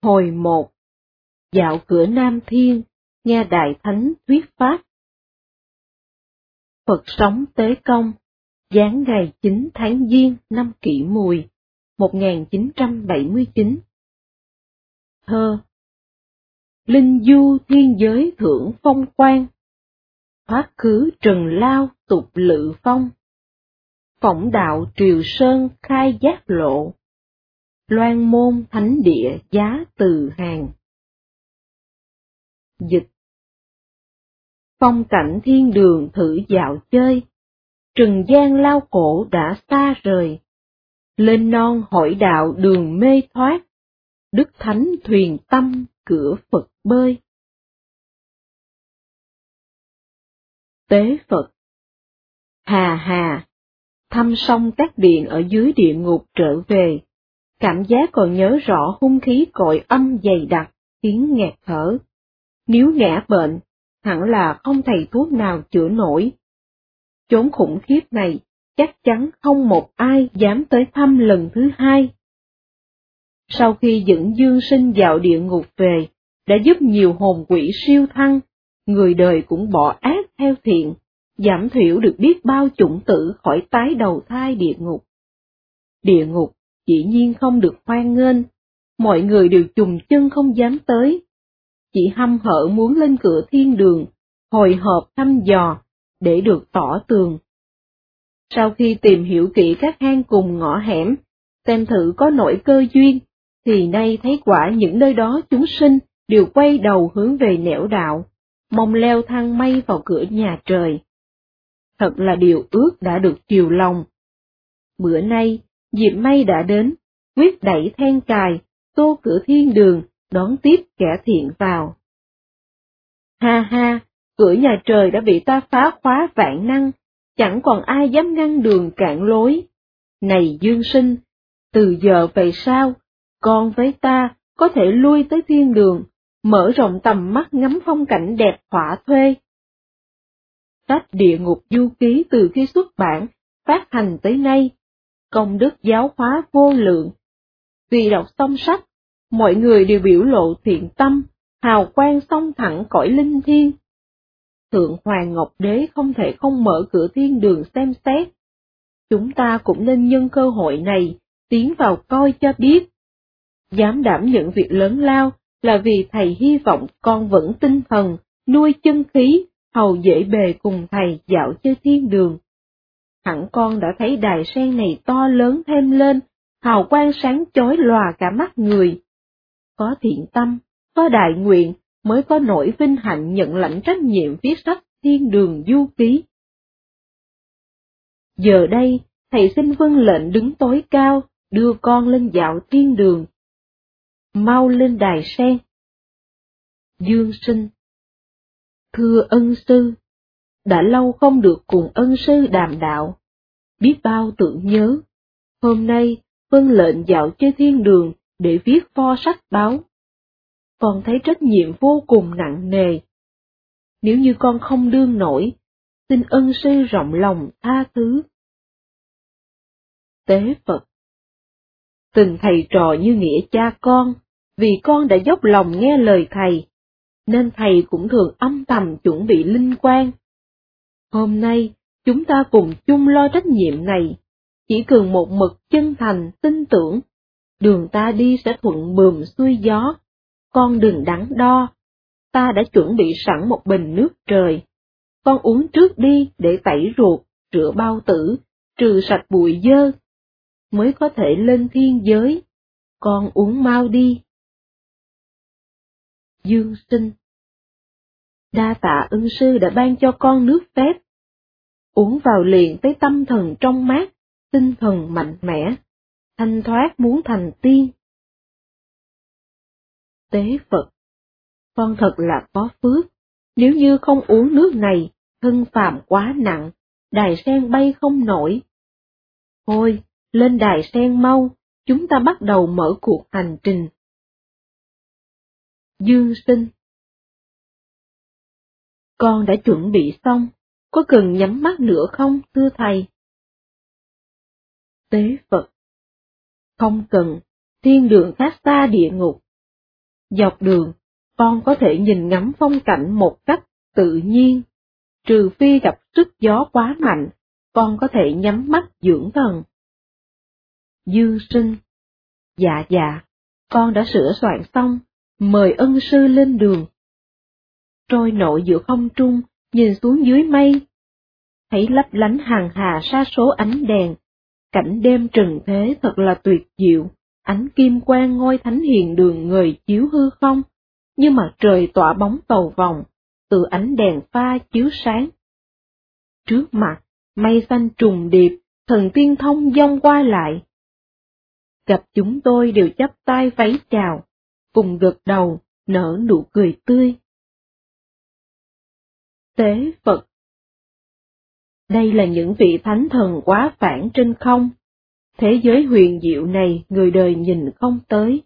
Hồi 1. Dạo cửa Nam Thiên, nghe Đại Thánh thuyết pháp. Phật sống Tế Công, giáng ngày 9 tháng Giêng năm Kỷ Mùi, 1979. Thơ. Linh du thiên giới thượng phong quang, thoát khứ trần lao tục lự phong. Phỏng đạo Triều Sơn khai giác lộ, loan môn thánh địa giá từ hàng. Dịch. Phong cảnh thiên đường thử dạo chơi, trần gian lao cổ đã xa rời. Lên non hỏi đạo đường mê thoát, đức thánh thuyền tâm cửa Phật bơi. Tế Phật. Hà hà, thăm xong các điện ở dưới địa ngục trở về, cảm giác còn nhớ rõ hung khí cội âm dày đặc, khiến nghẹt thở. Nếu ngã bệnh, hẳn là không thầy thuốc nào chữa nổi. Chốn khủng khiếp này, chắc chắn không một ai dám tới thăm lần thứ hai. Sau khi dẫn dương sinh vào địa ngục về, đã giúp nhiều hồn quỷ siêu thăng, người đời cũng bỏ ác theo thiện, giảm thiểu được biết bao chủng tử khỏi tái đầu thai địa ngục. Địa ngục dĩ nhiên không được hoan nghênh, mọi người đều chùng chân không dám tới, chỉ hăm hở muốn lên cửa thiên đường, hồi hộp thăm dò, để được tỏ tường. Sau khi tìm hiểu kỹ các hang cùng ngõ hẻm, xem thử có nổi cơ duyên, thì nay thấy quả những nơi đó chúng sinh đều quay đầu hướng về nẻo đạo, mong leo thang mây vào cửa nhà trời. Thật là điều ước đã được chiều lòng. Bữa nay, dịp may đã đến, quyết đẩy then cài, tô cửa thiên đường, đón tiếp kẻ thiện vào. Ha ha, cửa nhà trời đã bị ta phá khóa vạn năng, chẳng còn ai dám ngăn đường cản lối. Này dương sinh, từ giờ về sau, con với ta có thể lui tới thiên đường, mở rộng tầm mắt ngắm phong cảnh đẹp thỏa thuê. Sách Địa Ngục Du Ký từ khi xuất bản, phát hành tới nay, công đức giáo hóa vô lượng. Vì đọc xong sách, mọi người đều biểu lộ thiện tâm, hào quang xông thẳng cõi linh thiêng. Thượng Hoàng Ngọc Đế không thể không mở cửa thiên đường xem xét. Chúng ta cũng nên nhân cơ hội này, tiến vào coi cho biết. Dám đảm nhận việc lớn lao là vì thầy hy vọng con vẫn tinh thần, nuôi chân khí, hầu dễ bề cùng thầy dạo chơi thiên đường. Hẳn con đã thấy đài sen này to lớn thêm lên, hào quang sáng chói lòa cả mắt người. Có thiện tâm, có đại nguyện, mới có nỗi vinh hạnh nhận lãnh trách nhiệm viết sách Thiên Đường Du Ký. Giờ đây, thầy xin vâng lệnh đứng tối cao, đưa con lên dạo thiên đường. Mau lên đài sen. Dương sinh. Thưa ân sư, đã lâu không được cùng ân sư đàm đạo, biết bao tưởng nhớ. Hôm nay, vâng lệnh dạo chơi thiên đường để viết pho sách báo. Con thấy trách nhiệm vô cùng nặng nề. Nếu như con không đương nổi, xin ân sư rộng lòng tha thứ. Tế Phật. Từng thầy trò như nghĩa cha con, vì con đã dốc lòng nghe lời thầy, nên thầy cũng thường âm thầm chuẩn bị linh quan. Hôm nay, chúng ta cùng chung lo trách nhiệm này, chỉ cần một mực chân thành tin tưởng, đường ta đi sẽ thuận buồm xuôi gió, con đừng đắn đo, ta đã chuẩn bị sẵn một bình nước trời, con uống trước đi để tẩy ruột, rửa bao tử, trừ sạch bụi dơ, mới có thể lên thiên giới, con uống mau đi. Dương sinh. Đa tạ ân sư đã ban cho con nước phép. Uống vào liền thấy tâm thần trong mát, tinh thần mạnh mẽ, thanh thoát muốn thành tiên. Tế Phật. Con thật là có phước, nếu như không uống nước này, thân phàm quá nặng, đài sen bay không nổi. Thôi, lên đài sen mau, chúng ta bắt đầu mở cuộc hành trình. Dương sinh. Con đã chuẩn bị xong, có cần nhắm mắt nữa không, thưa thầy? Tế Phật. Không cần, thiên đường khác xa địa ngục. Dọc đường, con có thể nhìn ngắm phong cảnh một cách tự nhiên, trừ phi gặp sức gió quá mạnh, con có thể nhắm mắt dưỡng thần. Dương Sinh: Dạ, con đã sửa soạn xong, mời ân sư lên đường. Trôi nổi giữa không trung, nhìn xuống dưới mây, thấy lấp lánh hằng hà sa số ánh đèn, cảnh đêm trần thế thật là tuyệt diệu, ánh kim quang ngôi thánh hiền đường người chiếu hư không, như mặt trời tỏa bóng cầu vồng, từ ánh đèn pha chiếu sáng. Trước mặt, mây xanh trùng điệp, thần tiên thông dong qua lại. Gặp chúng tôi đều chắp tay vái chào, cùng gật đầu, nở nụ cười tươi. Tế Phật: Đây là những vị thánh thần quá phản trên không, thế giới huyền diệu này người đời nhìn không tới.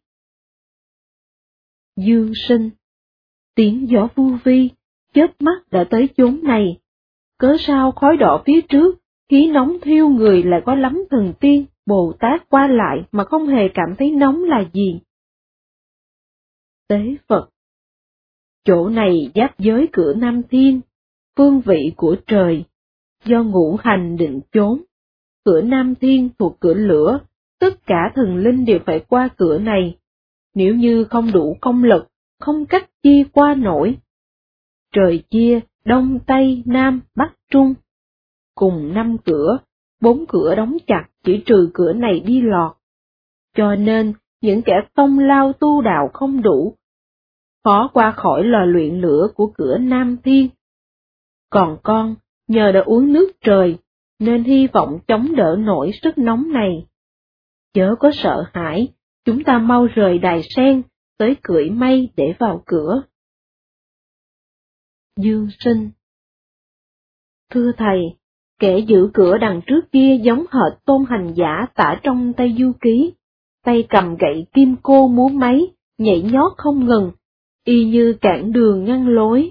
Dương Sinh: Tiếng gió vu vi, chớp mắt đã tới chốn này, cớ sao khói đỏ phía trước, khí nóng thiêu người lại có lắm thần tiên, Bồ Tát qua lại mà không hề cảm thấy nóng là gì? Tế Phật: Chỗ này giáp giới cửa Nam Thiên, phương vị của trời, do ngũ hành định chốn. Cửa Nam Thiên thuộc cửa lửa, tất cả thần linh đều phải qua cửa này. Nếu như không đủ công lực, không cách chi qua nổi. Trời chia Đông Tây Nam Bắc Trung, cùng 5 cửa, 4 cửa đóng chặt, chỉ trừ cửa này đi lọt. Cho nên, những kẻ tông lao tu đạo không đủ, khó qua khỏi lò luyện lửa của cửa Nam Thiên. Còn con, nhờ đã uống nước trời, nên hy vọng chống đỡ nổi sức nóng này. Chớ có sợ hãi, chúng ta mau rời đài sen, tới cưỡi mây để vào cửa. Dương Sinh: Thưa thầy, kẻ giữ cửa đằng trước kia giống hệt Tôn Hành Giả tả trong Tây Du Ký, tay cầm gậy kim cô múa máy, nhảy nhót không ngừng, y như cản đường ngăn lối.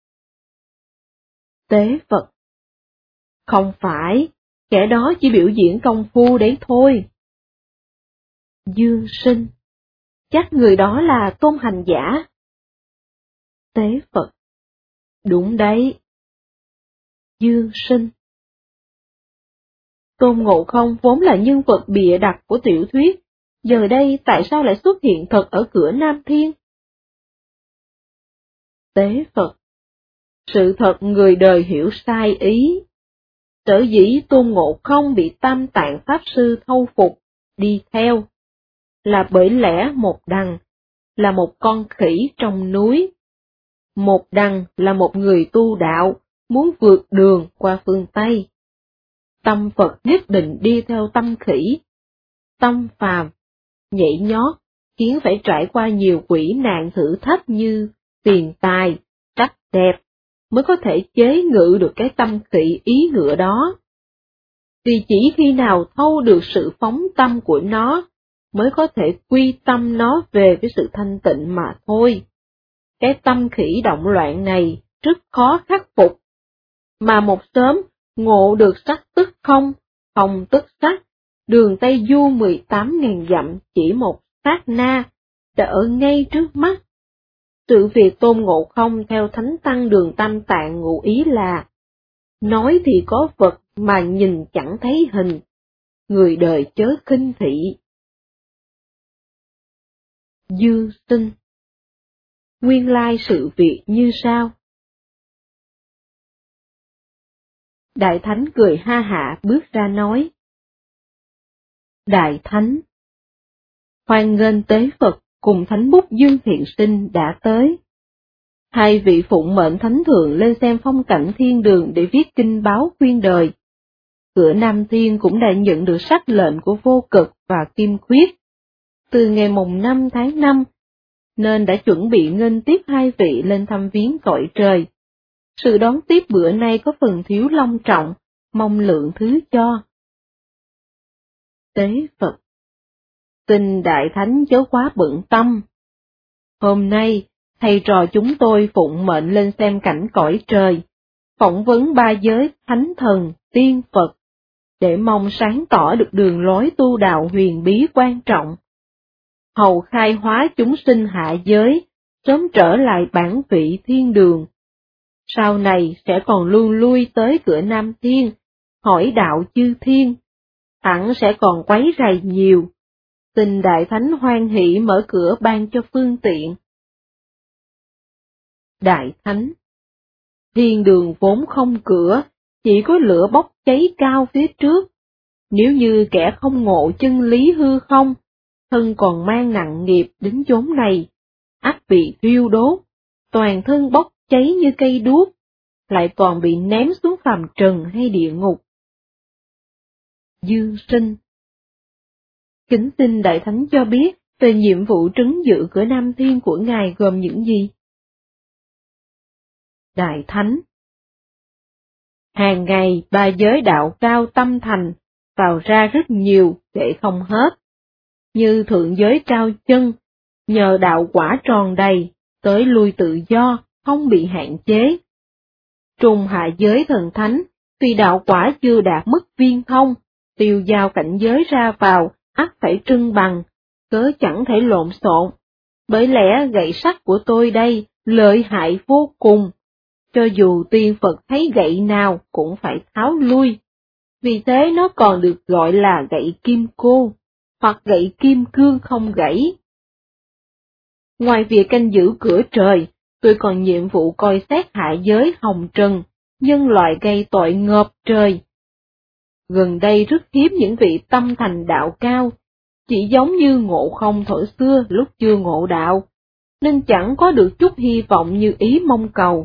Tế Phật: Không phải, kẻ đó chỉ biểu diễn công phu đấy thôi. Dương Sinh: Chắc người đó là Tôn Hành Giả. Tế Phật: Đúng đấy. Dương Sinh: Tôn Ngộ Không vốn là nhân vật bịa đặt của tiểu thuyết, giờ đây tại sao lại xuất hiện thật ở cửa Nam Thiên? Tế Phật: Sự thật người đời hiểu sai ý. Sở dĩ Tôn Ngộ Không bị Tam Tạng Pháp Sư thâu phục, đi theo, là bởi lẽ một đằng là một con khỉ trong núi, một đằng là một người tu đạo, muốn vượt đường qua phương Tây. Tâm Phật nhất định đi theo tâm khỉ, tâm phàm, nhảy nhót, khiến phải trải qua nhiều quỷ nạn thử thách như tiền tài, sắc đẹp, mới có thể chế ngự được cái tâm khỉ ý ngựa đó. Vì chỉ khi nào thâu được sự phóng tâm của nó, mới có thể quy tâm nó về với sự thanh tịnh mà thôi. Cái tâm khỉ động loạn này rất khó khắc phục, mà một sớm ngộ được sắc tức không, không tức sắc, đường Tây Du 18.000 dặm chỉ một sát na, đã ở ngay trước mắt. Sự việc Tôn Ngộ Không theo Thánh Tăng Đường Tam Tạng ngụ ý là, nói thì có vật mà nhìn chẳng thấy hình, người đời chớ khinh thị. Dương Sinh: Nguyên lai sự việc như sau. Đại Thánh cười ha hả bước ra nói: Đại Thánh, hoan nghênh Tế Phật cùng Thánh Bút Dương Thiện Sinh đã tới. Hai vị phụng mệnh Thánh Thượng lên xem phong cảnh thiên đường để viết kinh báo khuyên đời. Cửa Nam Thiên cũng đã nhận được sắc lệnh của Vô Cực và Kim Khuyết từ ngày mùng 5 tháng 5, nên đã chuẩn bị nghênh tiếp hai vị lên thăm viếng cõi trời. Sự đón tiếp bữa nay có phần thiếu long trọng, mong lượng thứ cho. Tế Phật: Xin Đại Thánh chớ quá bận tâm. Hôm nay, thầy trò chúng tôi phụng mệnh lên xem cảnh cõi trời, phỏng vấn ba giới thánh thần, tiên Phật, để mong sáng tỏ được đường lối tu đạo huyền bí quan trọng. hầu khai hóa chúng sinh hạ giới, sớm trở lại bản vị thiên đường. Sau này sẽ còn luôn lui tới cửa Nam Thiên, hỏi đạo chư thiên, hẳn sẽ còn quấy rầy nhiều. Xin Đại Thánh hoan hỷ mở cửa ban cho phương tiện. Đại Thánh, thiên đường vốn không cửa, chỉ có lửa bốc cháy cao phía trước. Nếu như kẻ không ngộ chân lý hư không, thân còn mang nặng nghiệp đến chốn này, ắt bị thiêu đốt, toàn thân bốc cháy như cây đuốc, lại còn bị ném xuống phàm trần hay địa ngục. Dương Sinh, kính xin Đại Thánh cho biết về nhiệm vụ trấn giữ cửa Nam Thiên của Ngài gồm những gì? Đại Thánh, hàng ngày ba giới đạo cao tâm thành, vào ra rất nhiều, kể không hết. Như thượng giới trao chân, nhờ đạo quả tròn đầy, tới lui tự do, không bị hạn chế. Trùng hạ giới thần thánh, tuy đạo quả chưa đạt mức viên thông, tiêu giao cảnh giới ra vào, ắt phải trưng bằng, cớ chẳng thể lộn xộn. Bởi lẽ gậy sắt của tôi đây, lợi hại vô cùng. Cho dù tiên Phật thấy gậy nào cũng phải tháo lui. Vì thế nó còn được gọi là gậy kim cô, hoặc gậy kim cương không gãy. Ngoài việc canh giữ cửa trời, tôi còn nhiệm vụ coi xét hạ giới hồng trần, nhân loại gây tội ngợp trời. Gần đây rất hiếm những vị tâm thành đạo cao, chỉ giống như Ngộ Không thuở xưa lúc chưa ngộ đạo, nên chẳng có được chút hy vọng như ý mong cầu.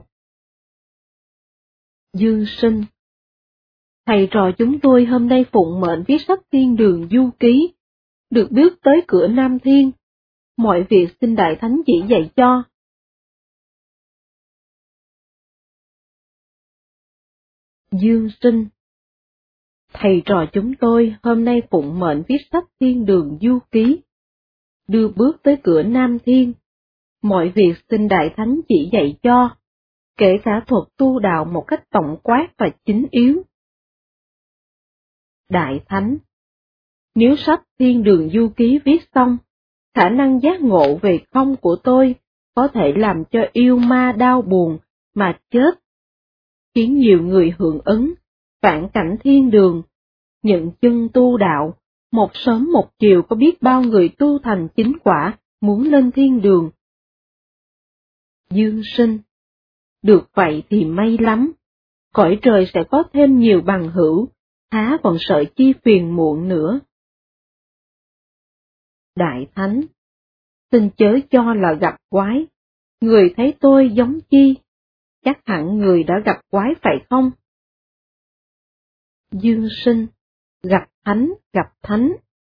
Dương Sinh, thầy trò chúng tôi hôm nay phụng mệnh viết sách Thiên Đường Du Ký, được bước tới cửa Nam Thiên, mọi việc xin Đại Thánh chỉ dạy cho. Dương Sinh, thầy trò chúng tôi hôm nay phụng mệnh viết sách Thiên Đường Du Ký, đưa bước tới cửa Nam Thiên, mọi việc xin Đại Thánh chỉ dạy cho, kể cả thuật tu đạo một cách tổng quát và chính yếu. Đại Thánh, nếu sách Thiên Đường Du Ký viết xong, khả năng giác ngộ về không của tôi có thể làm cho yêu ma đau buồn mà chết, khiến nhiều người hưởng ứng, vạn cảnh thiên đường, nhận chân tu đạo, một sớm một chiều có biết bao người tu thành chính quả, muốn lên thiên đường. Dương Sinh, được vậy thì may lắm, cõi trời sẽ có thêm nhiều bằng hữu, há còn sợ chi phiền muộn nữa. Đại Thánh, xin chớ cho là gặp quái, người thấy tôi giống chi, chắc hẳn người đã gặp quái phải không? Dương Sinh, gặp thánh.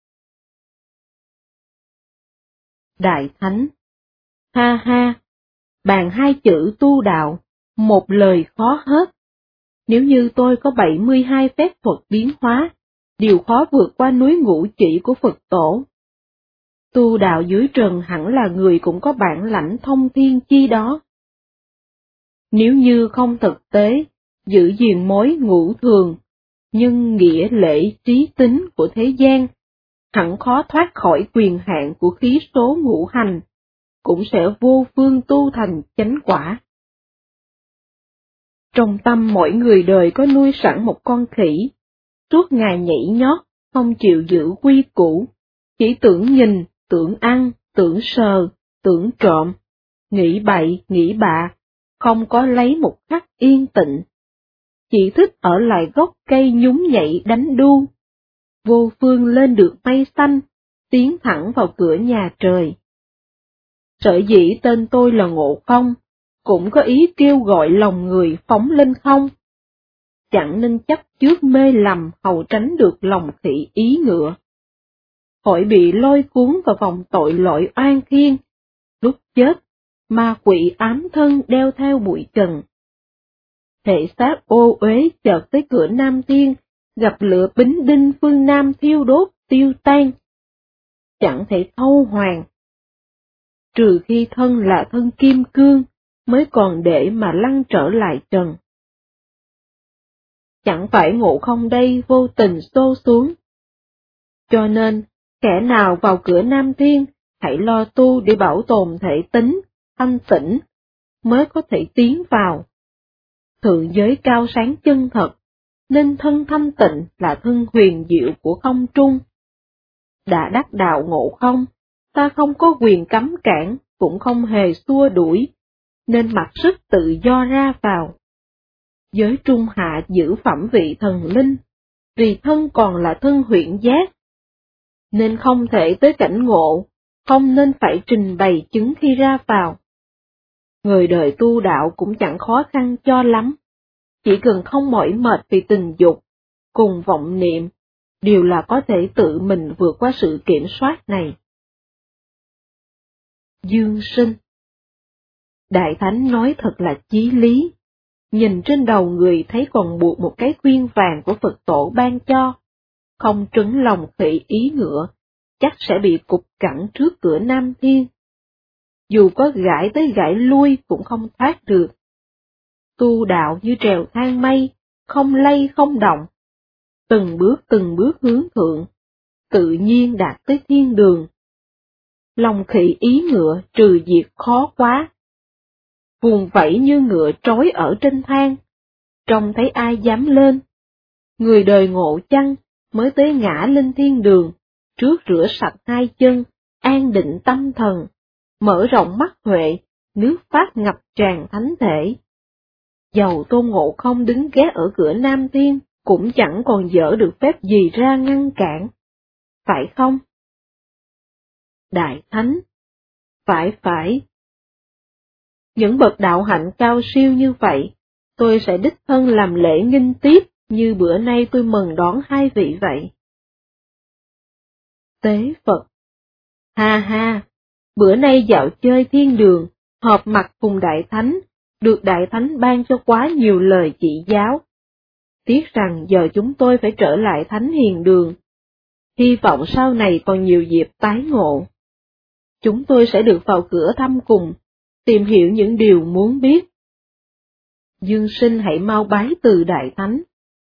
Đại Thánh, ha ha, bàn hai chữ tu đạo, một lời khó hết. Nếu như tôi có 72 phép thuật biến hóa, điều khó vượt qua núi ngũ chỉ của Phật Tổ. Tu đạo dưới trần hẳn là người cũng có bản lãnh thông thiên chi đó. Nếu như không thực tế, giữ gìn mối ngũ thường, nhưng nghĩa lễ trí tính của thế gian, hẳn khó thoát khỏi quyền hạn của khí số ngũ hành, cũng sẽ vô phương tu thành chánh quả. Trong tâm mỗi người đời có nuôi sẵn một con khỉ, suốt ngày nhảy nhót, không chịu giữ quy củ, chỉ tưởng nhìn, tưởng ăn, tưởng sờ, tưởng trộm, nghĩ bậy, nghĩ bạ, không có lấy một khắc yên tịnh. Chỉ thích ở lại gốc cây nhún nhảy đánh đu, vô phương lên được mây xanh, tiến thẳng vào cửa nhà trời. Sở dĩ tên tôi là Ngộ Không, cũng có ý kêu gọi lòng người phóng lên không. Chẳng nên chấp trước mê lầm hầu tránh được lòng khỉ ý ngựa. Khỏi bị lôi cuốn vào vòng tội lỗi oan khiên, lúc chết, ma quỷ ám thân đeo theo bụi trần. Thể xác ô uế chợt tới cửa Nam Thiên, gặp lửa bính đinh phương Nam thiêu đốt tiêu tan. Chẳng thể thâu hoàn. Trừ khi thân là thân kim cương, mới còn để mà lăn trở lại trần. Chẳng phải Ngộ Không đây vô tình xô xuống. Cho nên, kẻ nào vào cửa Nam Thiên, hãy lo tu để bảo tồn thể tính, thanh tĩnh, mới có thể tiến vào. Thượng giới cao sáng chân thật, nên thân thanh tịnh là thân huyền diệu của không trung. Đã đắc đạo ngộ không, ta không có quyền cấm cản, cũng không hề xua đuổi, nên mặc sức tự do ra vào. Giới trung hạ giữ phẩm vị thần linh, vì thân còn là thân huyễn giác, nên không thể tới cảnh ngộ, không nên phải trình bày chứng khi ra vào. Người đời tu đạo cũng chẳng khó khăn cho lắm, chỉ cần không mỏi mệt vì tình dục, cùng vọng niệm, đều là có thể tự mình vượt qua sự kiểm soát này. Dương sinh. Đại Thánh nói thật là chí lý, nhìn trên đầu người thấy còn buộc một cái khuyên vàng của Phật tổ ban cho, không trấn lòng khỉ ý ngựa, chắc sẽ bị cục cẳng trước cửa Nam Thiên. Dù có gãi tới gãi lui cũng không thoát được. Tu đạo như trèo thang mây, không lay không động, từng bước hướng thượng, tự nhiên đạt tới thiên đường. Lòng khỉ ý ngựa trừ diệt khó quá. Vùng vẫy như ngựa trói ở trên thang, trông thấy ai dám lên. Người đời ngộ chăng, mới tới ngã lên thiên đường, trước rửa sạch hai chân, an định tâm thần, mở rộng mắt huệ, nước phát ngập tràn thánh thể. Dầu Tôn Ngộ Không đứng ghé ở cửa Nam Thiên, cũng chẳng còn dở được phép gì ra ngăn cản. Phải không? Đại Thánh. Phải. Những bậc đạo hạnh cao siêu như vậy, tôi sẽ đích thân làm lễ nghinh tiếp, như bữa nay tôi mừng đón hai vị vậy. Tế Phật. Ha, bữa nay dạo chơi thiên đường, họp mặt cùng Đại Thánh, được Đại Thánh ban cho quá nhiều lời chỉ giáo. Tiếc rằng giờ chúng tôi phải trở lại Thánh Hiền Đường. Hy vọng sau này còn nhiều dịp tái ngộ. Chúng tôi sẽ được vào cửa thăm cùng, tìm hiểu những điều muốn biết. Dương sinh hãy mau bái từ Đại Thánh.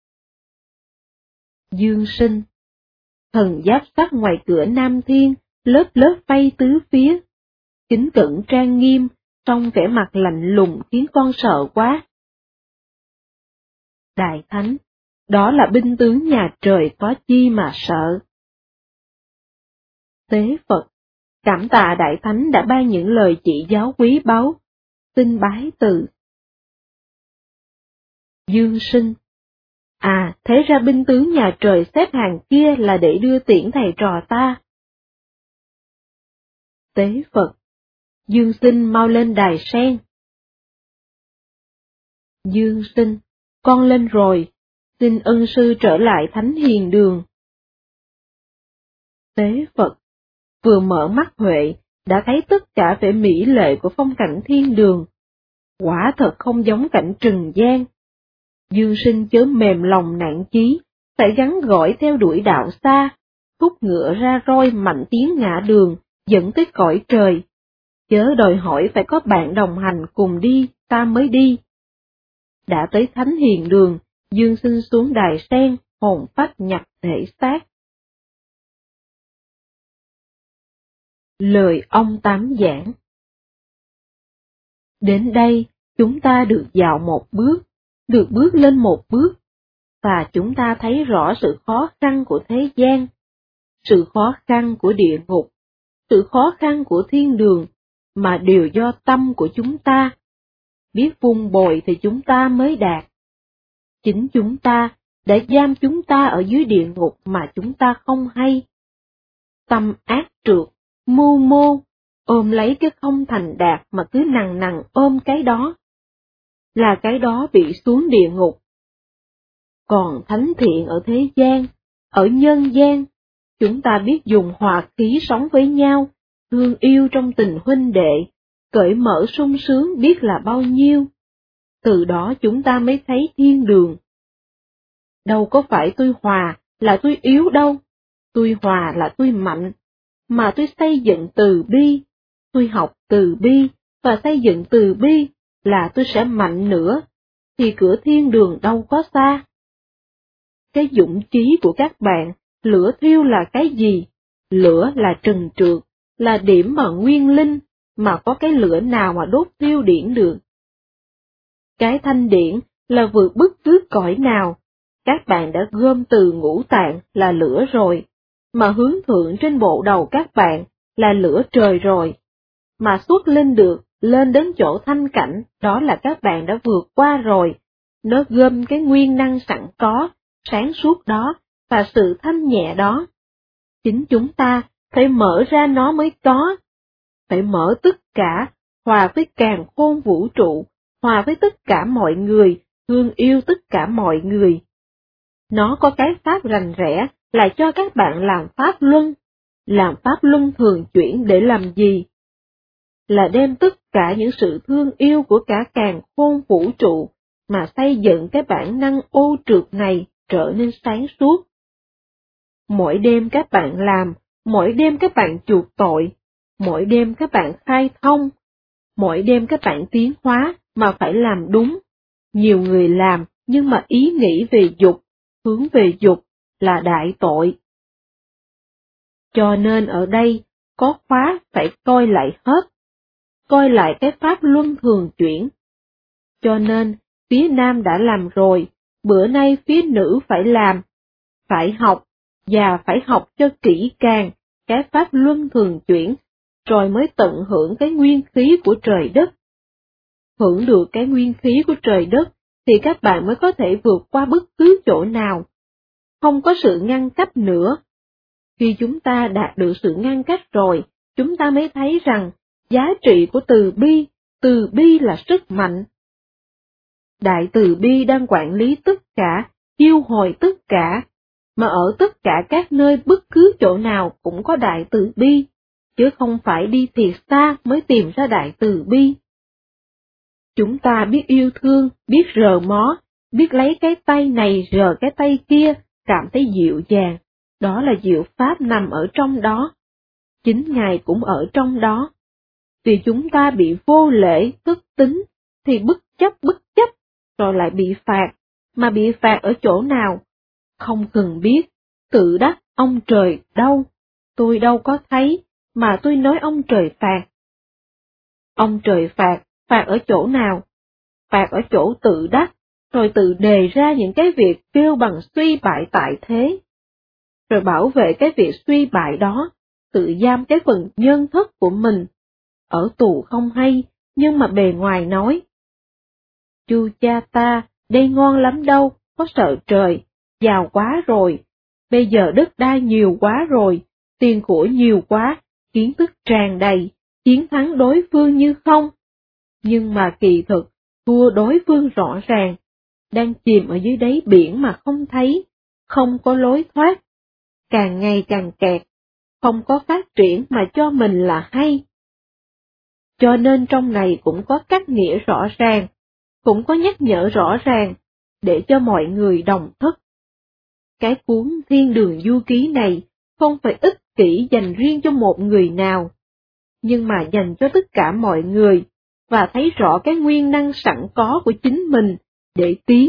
Dương sinh. Thần giáp sắt ngoài cửa Nam Thiên, lớp bay tứ phía. Kính cẩn trang nghiêm, trong vẻ mặt lạnh lùng khiến con sợ quá. Đại Thánh, đó là binh tướng nhà trời có chi mà sợ. Tế Phật, cảm tạ Đại Thánh đã ban những lời chỉ giáo quý báu, xin bái từ. Dương sinh. Thế ra binh tướng nhà trời xếp hàng kia là để đưa tiễn thầy trò ta. Tế Phật, Dương sinh mau lên đài sen. Dương sinh, con lên rồi, xin ân sư trở lại Thánh Hiền Đường. Tế Phật, vừa mở mắt huệ, đã thấy tất cả vẻ mỹ lệ của phong cảnh thiên đường. Quả thật không giống cảnh trần gian. Dương sinh chớ mềm lòng nản chí, phải gắn gỏi theo đuổi đạo xa, thúc ngựa ra roi mạnh tiến ngã đường, dẫn tới cõi trời. Chớ đòi hỏi phải có bạn đồng hành cùng đi, ta mới đi. Đã tới Thánh Hiền Đường, Dương sinh xuống đài sen, hồn phách nhập thể xác. Lời ông Tám giảng. Đến đây, chúng ta được dạo một bước, được bước lên một bước, và chúng ta thấy rõ sự khó khăn của thế gian, sự khó khăn của địa ngục, sự khó khăn của thiên đường, mà đều do tâm của chúng ta. Biết vun bồi thì chúng ta mới đạt. Chính chúng ta đã giam chúng ta ở dưới địa ngục mà chúng ta không hay. Tâm ác trượt, mưu mô, ôm lấy cái không thành đạt mà cứ nằng ôm cái đó. Là cái đó bị xuống địa ngục. Còn thánh thiện ở thế gian, ở nhân gian, chúng ta biết dùng hòa khí sống với nhau, thương yêu trong tình huynh đệ, cởi mở sung sướng biết là bao nhiêu. Từ đó chúng ta mới thấy thiên đường. Đâu có phải tôi hòa là tôi yếu đâu, tôi hòa là tôi mạnh, mà tôi xây dựng từ bi, tôi học từ bi và xây dựng từ bi là tôi sẽ mạnh nữa, thì cửa thiên đường đâu có xa. Cái dũng chí của các bạn, lửa thiêu là cái gì? Lửa là trần trượt, là điểm mà nguyên linh, mà có cái lửa nào mà đốt thiêu điển được. Cái thanh điển là vượt bất cứ cõi nào, các bạn đã gom từ ngũ tạng là lửa rồi, mà hướng thượng trên bộ đầu các bạn là lửa trời rồi, mà xuất lên được, lên đến chỗ thanh cảnh, đó là các bạn đã vượt qua rồi, nó gom cái nguyên năng sẵn có, sáng suốt đó, và sự thanh nhẹ đó. Chính chúng ta phải mở ra nó mới có, phải mở tất cả, hòa với càn khôn vũ trụ, hòa với tất cả mọi người, thương yêu tất cả mọi người. Nó có cái pháp rành rẽ là cho các bạn làm pháp luân thường chuyển để làm gì? Là đem tất cả những sự thương yêu của cả càn khôn vũ trụ mà xây dựng cái bản năng ô trượt này trở nên sáng suốt. Mỗi đêm các bạn làm, mỗi đêm các bạn chuộc tội, mỗi đêm các bạn khai thông, mỗi đêm các bạn tiến hóa mà phải làm đúng. Nhiều người làm nhưng mà ý nghĩ về dục, hướng về dục là đại tội. Cho nên ở đây, có khóa phải coi lại hết, coi lại cái pháp luân thường chuyển. Cho nên, phía nam đã làm rồi, bữa nay phía nữ phải làm, phải học, và phải học cho kỹ càng, cái pháp luân thường chuyển, rồi mới tận hưởng cái nguyên khí của trời đất. Hưởng được cái nguyên khí của trời đất, thì các bạn mới có thể vượt qua bất cứ chỗ nào. Không có sự ngăn cách nữa. Khi chúng ta đạt được sự ngăn cách rồi, chúng ta mới thấy rằng giá trị của từ bi là sức mạnh. Đại từ bi đang quản lý tất cả, chiêu hồi tất cả, mà ở tất cả các nơi bất cứ chỗ nào cũng có đại từ bi, chứ không phải đi thiệt xa mới tìm ra đại từ bi. Chúng ta biết yêu thương, biết rờ mó, biết lấy cái tay này rờ cái tay kia, cảm thấy dịu dàng, đó là diệu pháp nằm ở trong đó. Chính Ngài cũng ở trong đó. Vì chúng ta bị vô lễ, thất tín, thì bất chấp, rồi lại bị phạt, mà bị phạt ở chỗ nào? Không cần biết, tự đắc ông trời đâu, tôi đâu có thấy, mà tôi nói ông trời phạt. Ông trời phạt ở chỗ nào? Phạt ở chỗ tự đắc, rồi tự đề ra những cái việc kêu bằng suy bại tại thế. Rồi bảo vệ cái việc suy bại đó, tự giam cái phần nhân thất của mình. Ở tù không hay, nhưng mà bề ngoài nói. Chu cha ta, đây ngon lắm đâu, có sợ trời, giàu quá rồi, bây giờ đất đai nhiều quá rồi, tiền của nhiều quá, kiến thức tràn đầy, chiến thắng đối phương như không. Nhưng mà kỳ thực, thua đối phương rõ ràng, đang chìm ở dưới đáy biển mà không thấy, không có lối thoát, càng ngày càng kẹt, không có phát triển mà cho mình là hay. Cho nên trong này cũng có cách nghĩa rõ ràng, cũng có nhắc nhở rõ ràng, để cho mọi người đồng thức. Cái cuốn Thiên Đường Du Ký này không phải ích kỷ dành riêng cho một người nào, nhưng mà dành cho tất cả mọi người, và thấy rõ cái nguyên năng sẵn có của chính mình, để tiến.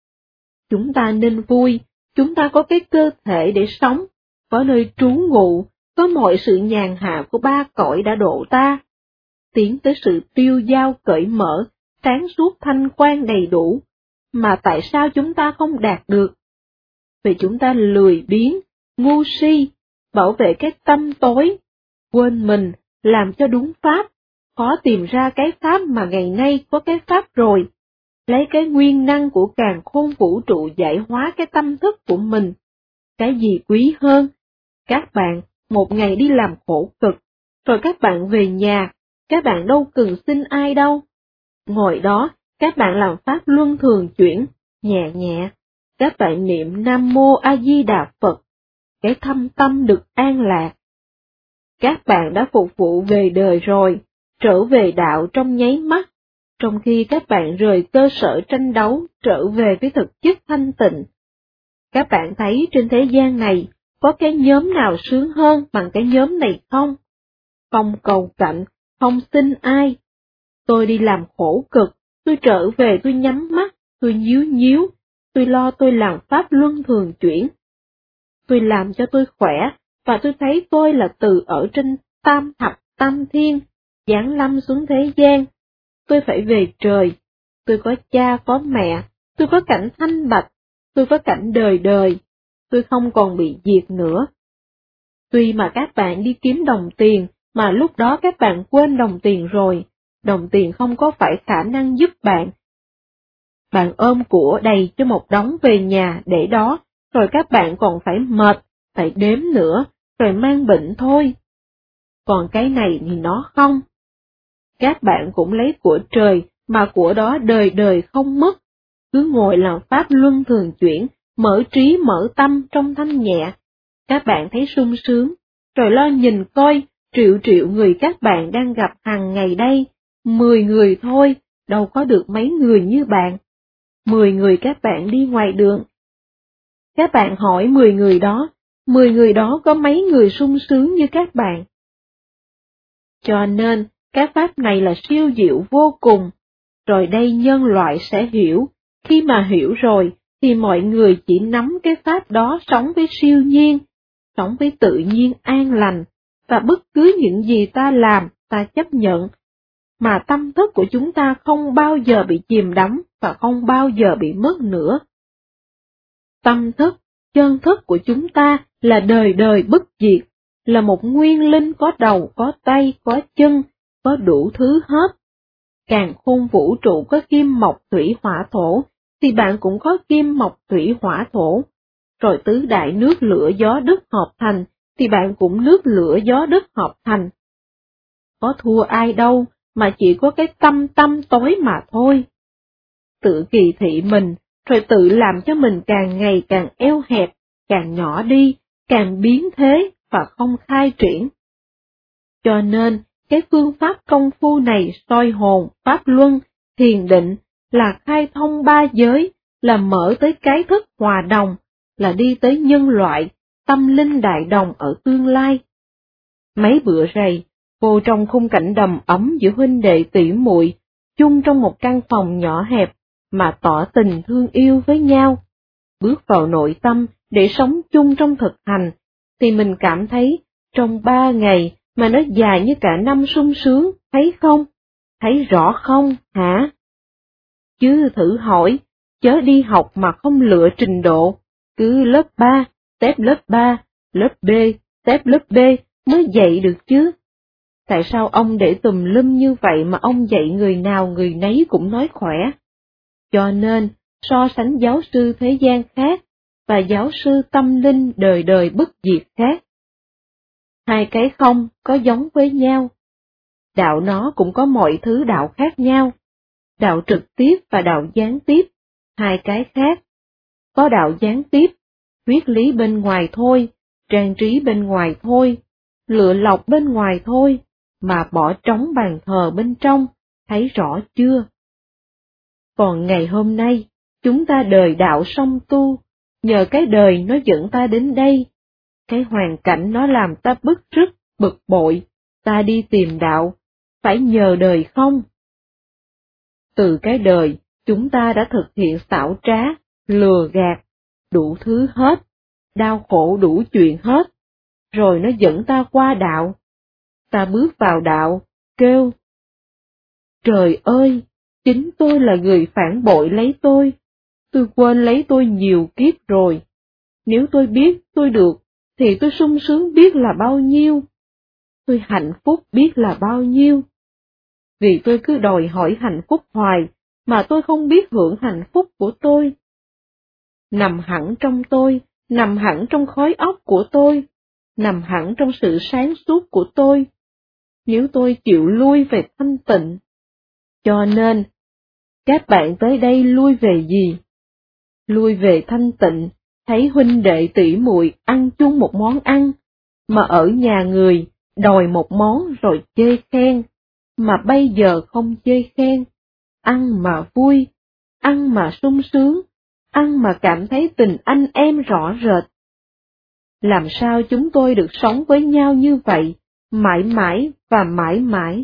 Chúng ta nên vui, chúng ta có cái cơ thể để sống, có nơi trú ngụ, có mọi sự nhàn hạ của ba cõi đã độ ta. Tiến tới sự tiêu dao cởi mở, sáng suốt thanh quan đầy đủ, mà tại sao chúng ta không đạt được? Vì chúng ta lười biếng, ngu si, bảo vệ cái tâm tối, quên mình, làm cho đúng pháp, khó tìm ra cái pháp mà ngày nay có cái pháp rồi, lấy cái nguyên năng của càn khôn vũ trụ giải hóa cái tâm thức của mình. Cái gì quý hơn? Các bạn một ngày đi làm khổ cực, rồi các bạn về nhà, các bạn đâu cần xin ai đâu. Ngồi đó, các bạn làm pháp luân thường chuyển, nhẹ nhẹ, các bạn niệm Nam Mô A Di Đà Phật, cái thâm tâm được an lạc. Các bạn đã phục vụ về đời rồi, trở về đạo trong nháy mắt, trong khi các bạn rời cơ sở tranh đấu trở về với thực chất thanh tịnh. Các bạn thấy trên thế gian này, có cái nhóm nào sướng hơn bằng cái nhóm này không? Không cầu cạnh, không xin ai. Tôi đi làm khổ cực, tôi trở về tôi nhắm mắt, tôi nhíu nhíu, tôi lo tôi làm pháp luân thường chuyển. Tôi làm cho tôi khỏe, và tôi thấy tôi là từ ở trên tam thập tam thiên, giáng lâm xuống thế gian. Tôi phải về trời, tôi có cha có mẹ, tôi có cảnh thanh bạch, tôi có cảnh đời đời, tôi không còn bị diệt nữa. Tuy mà các bạn đi kiếm đồng tiền, mà lúc đó các bạn quên đồng tiền rồi, đồng tiền không có phải khả năng giúp bạn. Bạn ôm của đầy cho một đống về nhà để đó, rồi các bạn còn phải mệt, phải đếm nữa, rồi mang bệnh thôi. Còn cái này thì nó không. Các bạn cũng lấy của trời, mà của đó đời đời không mất. Cứ ngồi làm pháp luân thường chuyển, mở trí mở tâm trong thanh nhẹ. Các bạn thấy sung sướng, rồi lo nhìn coi, triệu triệu người các bạn đang gặp hàng ngày đây, 10 người thôi, đâu có được mấy người như bạn. 10 người các bạn đi ngoài đường. Các bạn hỏi 10 người đó có mấy người sung sướng như các bạn. Cho nên, các pháp này là siêu diệu vô cùng, rồi đây nhân loại sẽ hiểu, khi mà hiểu rồi, thì mọi người chỉ nắm cái pháp đó sống với siêu nhiên, sống với tự nhiên an lành, và bất cứ những gì ta làm, ta chấp nhận, mà tâm thức của chúng ta không bao giờ bị chìm đắm và không bao giờ bị mất nữa. Tâm thức, chân thức của chúng ta là đời đời bất diệt, là một nguyên linh có đầu, có tay, có chân, có đủ thứ hết. Càng khôn vũ trụ có kim mộc thủy hỏa thổ, thì bạn cũng có kim mộc thủy hỏa thổ. Rồi tứ đại nước lửa gió đất hợp thành, thì bạn cũng nước lửa gió đất hợp thành. Có thua ai đâu, mà chỉ có cái tâm tâm tối mà thôi. Tự kỳ thị mình, rồi tự làm cho mình càng ngày càng eo hẹp, càng nhỏ đi, càng biến thế và không khai triển. Cho nên, cái phương pháp công phu này soi hồn, pháp luân, thiền định, là khai thông ba giới, là mở tới cái thức hòa đồng, là đi tới nhân loại, tâm linh đại đồng ở tương lai. Mấy bữa rày, cô trong khung cảnh đầm ấm giữa huynh đệ tỷ muội, chung trong một căn phòng nhỏ hẹp, mà tỏ tình thương yêu với nhau. Bước vào nội tâm để sống chung trong thực hành, thì mình cảm thấy trong 3 ngày mà nó dài như cả năm sung sướng, thấy không? Thấy rõ không, hả? Chứ thử hỏi, chớ đi học mà không lựa trình độ, cứ lớp 3, tép lớp 3, lớp B, tép lớp B mới dạy được chứ. Tại sao ông để tùm lum như vậy mà ông dạy người nào người nấy cũng nói khỏe? Cho nên, so sánh giáo sư thế gian khác, và giáo sư tâm linh đời đời bất diệt khác. Hai cái không có giống với nhau. Đạo nó cũng có mọi thứ đạo khác nhau. Đạo trực tiếp và đạo gián tiếp, hai cái khác. Có đạo gián tiếp, thuyết lý bên ngoài thôi, trang trí bên ngoài thôi, lựa lọc bên ngoài thôi, mà bỏ trống bàn thờ bên trong, thấy rõ chưa? Còn ngày hôm nay, chúng ta đời đạo song tu, nhờ cái đời nó dẫn ta đến đây. Cái hoàn cảnh nó làm ta bức rứt, bực bội, ta đi tìm đạo, phải nhờ đời không? Từ cái đời, chúng ta đã thực hiện xảo trá, lừa gạt, đủ thứ hết, đau khổ đủ chuyện hết, rồi nó dẫn ta qua đạo. Ta bước vào đạo, kêu: Trời ơi, chính tôi là người phản bội lấy tôi quên lấy tôi nhiều kiếp rồi. Nếu tôi biết tôi được, thì tôi sung sướng biết là bao nhiêu. Tôi hạnh phúc biết là bao nhiêu. Vì tôi cứ đòi hỏi hạnh phúc hoài, mà tôi không biết hưởng hạnh phúc của tôi. Nằm hẳn trong tôi, nằm hẳn trong khối óc của tôi, nằm hẳn trong sự sáng suốt của tôi. Nếu tôi chịu lui về thanh tịnh. Cho nên, các bạn tới đây lui về gì? Lui về thanh tịnh, thấy huynh đệ tỷ muội ăn chung một món ăn, mà ở nhà người đòi một món rồi chê khen, mà bây giờ không chê khen, ăn mà vui, ăn mà sung sướng, ăn mà cảm thấy tình anh em rõ rệt. Làm sao chúng tôi được sống với nhau như vậy, mãi mãi và mãi mãi?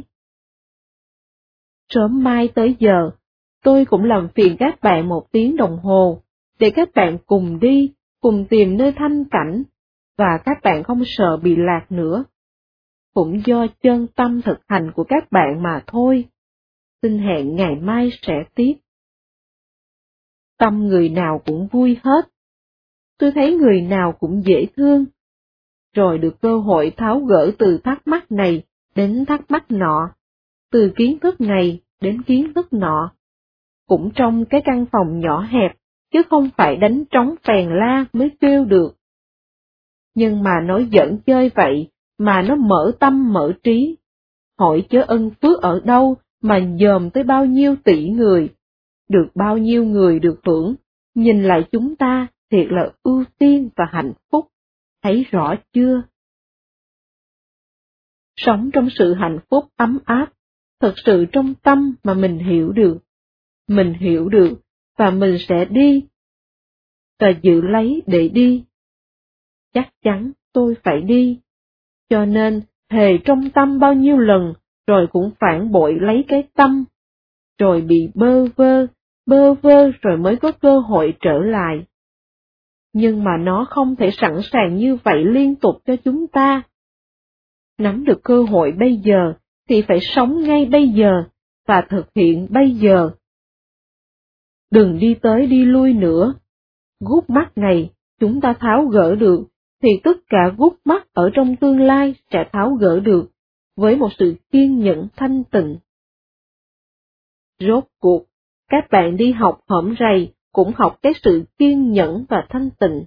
Sớm mai tới giờ, tôi cũng làm phiền các bạn 1 tiếng đồng hồ, để các bạn cùng đi, cùng tìm nơi thanh cảnh, và các bạn không sợ bị lạc nữa. cũng do chân tâm thực hành của các bạn mà thôi. Xin hẹn ngày mai sẽ tiếp. Tâm người nào cũng vui hết. Tôi thấy người nào cũng dễ thương. Rồi được cơ hội tháo gỡ từ thắc mắc này đến thắc mắc nọ, từ kiến thức này đến kiến thức nọ. Cũng trong cái căn phòng nhỏ hẹp, chứ không phải đánh trống phèn la mới kêu được. Nhưng mà nói giỡn chơi vậy, mà nó mở tâm mở trí. Hỏi chớ ân phước ở đâu mà dòm tới bao nhiêu tỷ người, được bao nhiêu người được hưởng, nhìn lại chúng ta thiệt là ưu tiên và hạnh phúc, thấy rõ chưa? Sống trong sự hạnh phúc ấm áp, thật sự trong tâm mà mình hiểu được. Mình hiểu được, và mình sẽ đi, và giữ lấy để đi. Chắc chắn tôi phải đi, cho nên thề trong tâm bao nhiêu lần, rồi cũng phản bội lấy cái tâm, rồi bị bơ vơ rồi mới có cơ hội trở lại. Nhưng mà nó không thể sẵn sàng như vậy liên tục cho chúng ta. Nắm được cơ hội bây giờ, thì phải sống ngay bây giờ, và thực hiện bây giờ. Đừng đi tới đi lui nữa. Gút mắt này, chúng ta tháo gỡ được, thì tất cả gút mắt ở trong tương lai sẽ tháo gỡ được, với một sự kiên nhẫn thanh tịnh. Rốt cuộc, các bạn đi học hổm rày cũng học cái sự kiên nhẫn và thanh tịnh.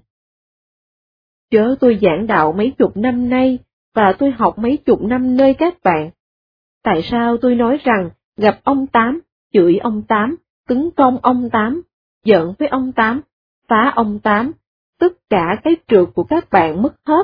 Chớ tôi giảng đạo mấy chục năm nay, và tôi học mấy chục năm nơi các bạn. Tại sao tôi nói rằng gặp ông Tám, chửi ông Tám, tấn công ông Tám, giận với ông Tám, phá ông Tám, tất cả cái trượt của các bạn mất hết.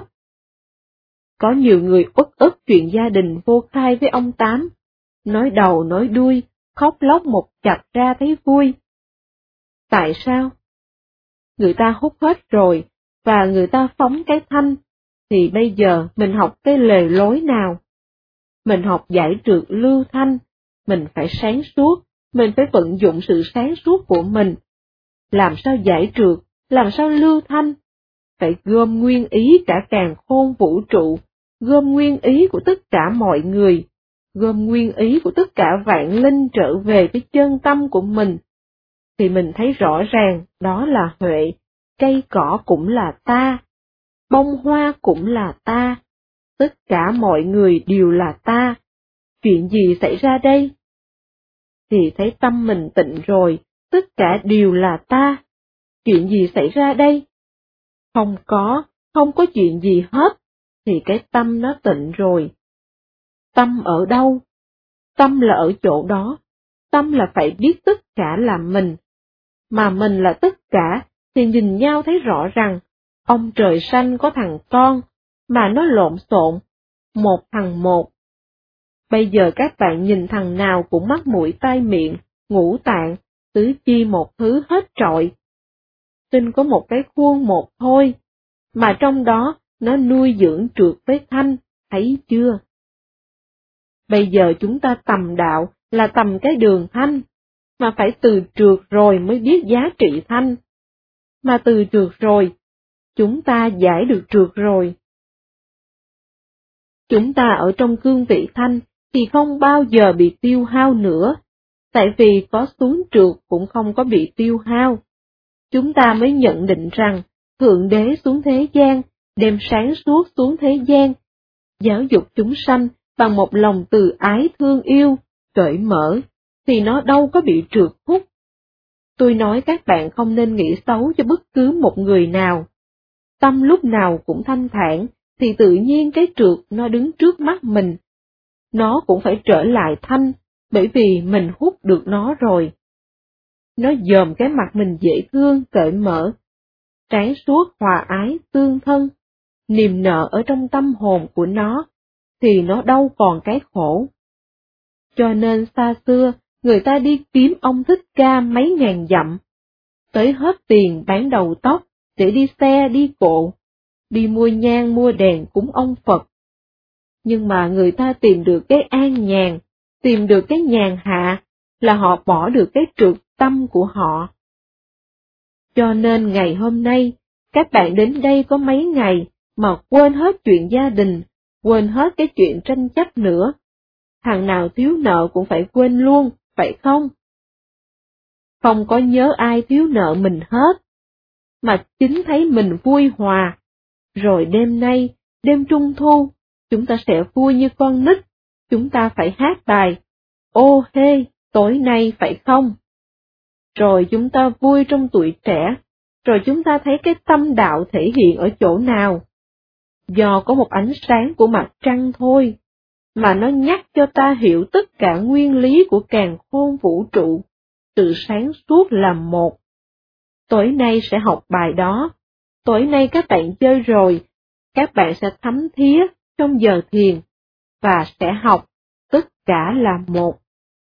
Có nhiều người uất ức chuyện gia đình vô khai với ông Tám, nói đầu nói đuôi, khóc lóc một chập ra thấy vui. Tại sao? Người ta hút hết rồi, và người ta phóng cái thanh, thì bây giờ mình học cái lề lối nào? Mình học giải trượt lưu thanh, mình phải sáng suốt, mình phải vận dụng sự sáng suốt của mình. Làm sao giải trượt, làm sao lưu thanh? Phải gom nguyên ý cả càn khôn vũ trụ, gom nguyên ý của tất cả mọi người, gom nguyên ý của tất cả vạn linh trở về với chân tâm của mình. Thì mình thấy rõ ràng đó là huệ, cây cỏ cũng là ta, bông hoa cũng là ta, tất cả mọi người đều là ta. Chuyện gì xảy ra đây? Thì thấy tâm mình tịnh rồi, tất cả đều là ta. Chuyện gì xảy ra đây? Không có chuyện gì hết, thì cái tâm nó tịnh rồi. Tâm ở đâu? Tâm là ở chỗ đó, tâm là phải biết tất cả là mình. Mà mình là tất cả, thì nhìn nhau thấy rõ rằng, ông trời sanh có thằng con, mà nó lộn xộn, một thằng một. Bây giờ các bạn nhìn thằng nào cũng mắt mũi tai miệng, ngũ tạng, tứ chi một thứ hết trọi. Sinh có một cái khuôn một thôi, mà trong đó nó nuôi dưỡng trượt với thanh, thấy chưa? Bây giờ chúng ta tầm đạo là tầm cái đường thanh, mà phải từ trượt rồi mới biết giá trị thanh. Mà từ trượt rồi, chúng ta giải được trượt rồi. Chúng ta ở trong cương vị thanh thì không bao giờ bị tiêu hao nữa, tại vì có xuống trượt cũng không có bị tiêu hao. Chúng ta mới nhận định rằng, Thượng Đế xuống thế gian, đem sáng suốt xuống thế gian, giáo dục chúng sanh bằng một lòng từ ái thương yêu, cởi mở, thì nó đâu có bị trượt hút. Tôi nói các bạn không nên nghĩ xấu cho bất cứ một người nào. Tâm lúc nào cũng thanh thản, thì tự nhiên cái trượt nó đứng trước mắt mình. Nó cũng phải trở lại thanh, bởi vì mình hút được nó rồi. Nó dòm cái mặt mình dễ thương, cởi mở, sáng suốt, hòa ái, tương thân, niềm nở ở trong tâm hồn của nó, thì nó đâu còn cái khổ. Cho nên xa xưa, người ta đi kiếm ông Thích Ca mấy ngàn dặm, tới hết tiền bán đầu tóc, để đi xe đi cộ, đi mua nhang mua đèn cúng ông Phật. Nhưng mà người ta tìm được cái an nhàn, tìm được cái nhàn hạ, là họ bỏ được cái trượt tâm của họ. Cho nên ngày hôm nay, các bạn đến đây có mấy ngày mà quên hết chuyện gia đình, quên hết cái chuyện tranh chấp nữa. Thằng nào thiếu nợ cũng phải quên luôn, phải không? Không có nhớ ai thiếu nợ mình hết, mà chính thấy mình vui hòa. Rồi đêm nay, đêm Trung Thu, chúng ta sẽ vui như con nít, chúng ta phải hát bài, ô hê, tối nay phải không? Rồi chúng ta vui trong tuổi trẻ, rồi chúng ta thấy cái tâm đạo thể hiện ở chỗ nào? Do có một ánh sáng của mặt trăng thôi, mà nó nhắc cho ta hiểu tất cả nguyên lý của càn khôn vũ trụ, sự sáng suốt là một. Tối nay sẽ học bài đó, tối nay các bạn chơi rồi, các bạn sẽ thấm thía trong giờ thiền, và sẽ học tất cả là một.